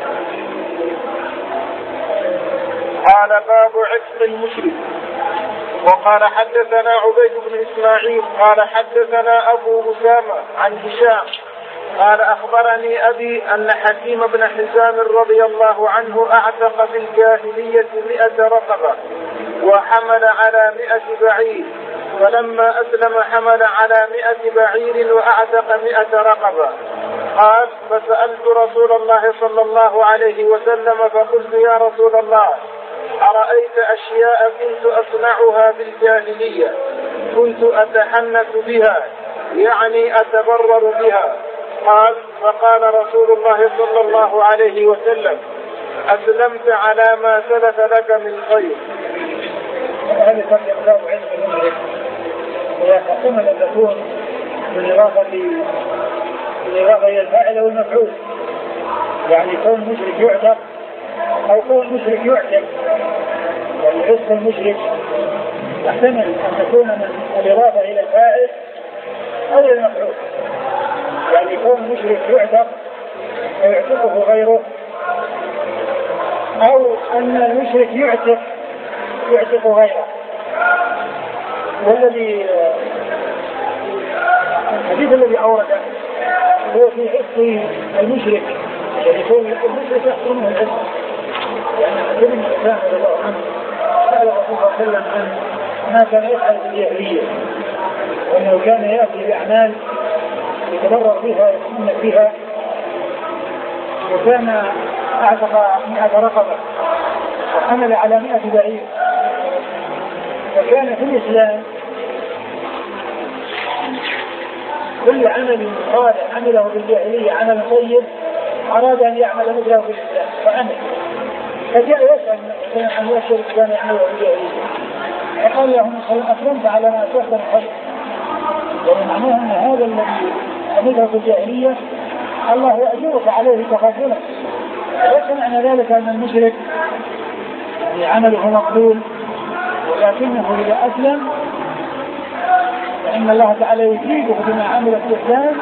قال باب عتق المشرك. وقال حدثنا عبيد بن إسماعيل قال حدثنا أبو أسامة عن هشام قال أخبرني أبي أن حكيم بن حزام رضي الله عنه أعتق في الجاهلية مئة رقبة وحمل على مئة بعير، فلما أسلم حمل على مئة بعير وأعتق مئة رقبة. قال فسألت رسول الله صلى الله عليه وسلم فقلت يا رسول الله أرأيت أشياء كنت أصنعها في الجاهلية كنت أتحنث بها يعني أتبرر بها؟ قال فقال رسول الله صلى الله عليه وسلم أسلمت على ما سلف لك من خير. هذا قد يقرأ علم المشرك، ويحكم أن تكون من إضافة من إضافة إلى الفاعل أو المفعول، يعني كون مشرك يعتق أو كون مشرك يعتق. يعني عتق المشرك يحتمل أن تكون من الإضافة إلى الفاعل أو إلى المفعول، يعني كون مشرك يعتق ويعتقه غيره، أو أن المشرك يعتق يعتق غيره. والذي الحديث الذي أورده هو في عتق المشرك، يعني يكون المشرك يحصل منه العتق. يعني ابن الإسلام رضي الله عنه سأل الرسول صلى الله عليه وسلم عن ما كان يفعل في الجاهلية، وأنه كان يأتي بأعمال يتبرر بها ويسمن بها، وكان أعتق مئة رقبة وحمل على مئة بعير. وكان في الإسلام كل عمل صالح عمله في الجاهلية عمل طيب أراد أن يعمل مثله في الإسلام فعمل، فجاء يسأل عن الأشياء التي كان يعمله في الجاهلية، فقال لهم أسلمت على ما أسلفت من خير. ومعناه أن هذا الذي عمله في الجاهلية الله يأجرك عليه تقبلا. ليس معنى ذلك أن المشرك عمله مقبول، ولكنه إذا أسلم فإن الله تعالى يجيبه بما عمل في الإسلام،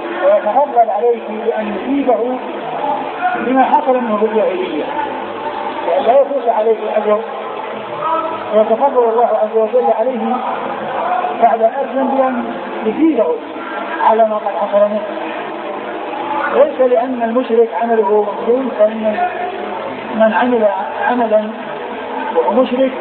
ويتفضل عليه بأن يجيبه بما حصل منه في الجاهلية. لأن لا يفوت عليه الأجر ويتفضل الله عز وجل عليه بعد أسلم بأن يزيده على ما قد حصل منه. ليس لأن المشرك عمله مقبول، فإن من عمل عملا مشرك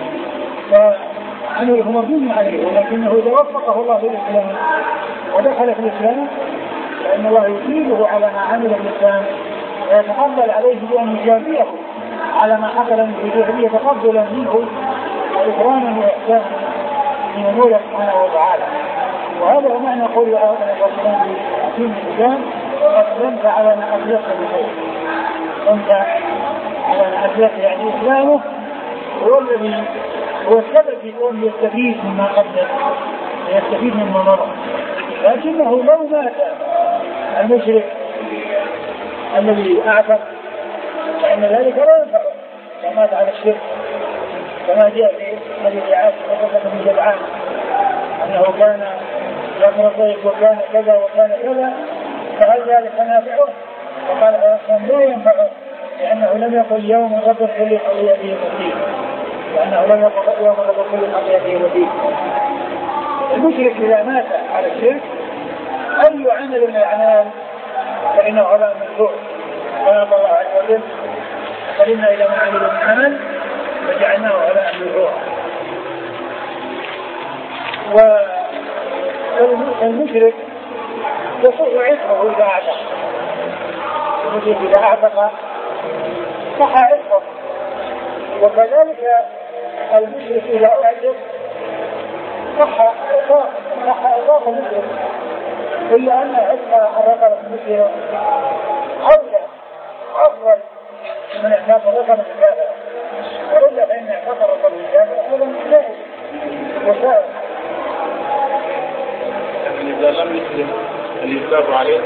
فعمله مردود عليه، ولكنه إذا وفقه الله للإسلام ودخل في الإسلام فإن الله يثيبه على ما عمل الإسلام ويتفضل عليه بأن يجازيه على ما حصل من الجاهلية تفضلا منه وإكراما وإحسانا من المولى سبحانه وتعالى. وهذا هو معنى قول الله والسلام في الإسلام: أسلمت على ما أسلفت بخير. أنت على ما أسلفت يعني إسلامه هو الذي هو السبب في أن يستفيد مما قبل ويستفيد مما مضى. لكنه لو مات المشرك الذي أعتق فإن ذلك لا ينفعه، ومات على الشرك كما جاء في حديث عائشة بن جدعان أنه كان يأكل الضيف وكان كذا وكان كذا، فهل ذلك نافعه؟ وقال أصلا لا ينفعه، لأنه لم يقل يوم غفر كل خطيئته مدين، لأنه لم يقل يوم غفر كل خطيئته مدين. المشرك إذا مات على الشرك أي عمل من الأعمال فإنه على مشروع. قال الله عز وجل: فإنا إلى ما عملوا من عمل فجعلناه على مشروع. والمشرك يصح عتقه إذا أعتق، المشرك إذا أعتق صح عتقه، وكذلك المشرك إذا أعتق صح إطلاق صح إطلاق المشرك، إلا أن عتق الرقبة المسلمة أولى أفضل من إعتاق الرقبة الكافرة، وإلا فإن إعتاق الرقبة الكافرة أيضا جائز وسائل. لكن إذا لم يسلم الإسلام عليه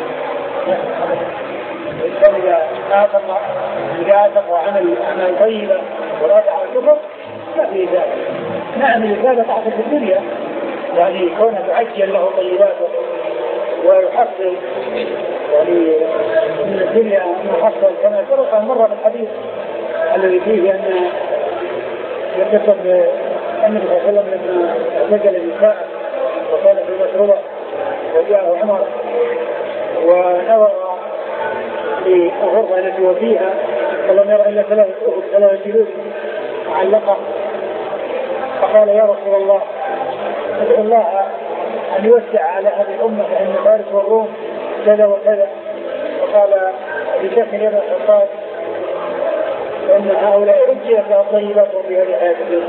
الإنسان إذا أعتق إذا أعتق وعمل عمل طيبا ولا على الكفر ما في ذلك. نعم الإثابة تعطي في الدنيا، يعني كونه تعجل له طيباته ويحصل يعني من الدنيا محصل كما سبق مرة في الحديث الذي فيه أن يتصل النبي صلى الله عليه وسلم لما اعتزل النساء وكان في المشروع وجاءه عمر ونظر للغرفة التي هو فيها فلم يرى إلا ثلاثة جلود معلقة، فقال: يا رسول الله ادعو الله أن يوسع على هذه الأمة فإن فارس والروم كذا وكذا. وقال بشكل يد الحصاد فإن هؤلاء عجلت لها الطيبات وفي هذه الحياة الدنيا.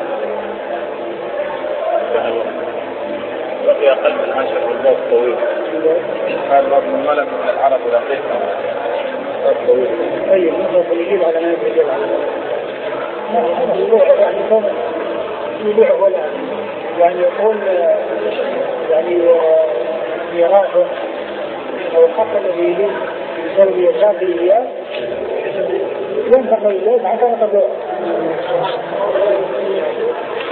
وفي أقل من عشر والباب طويل. هذا باب من ملك من العرب ولقيت باب طويل. أي مصر يجيب على ما يجيب على ما هذا الوضوع يعني كون يبيع ولا يعني يقول يعني ميراث أو الحق الذي يسوي يشاف الإياه ينفق الإياه عشان تبيع.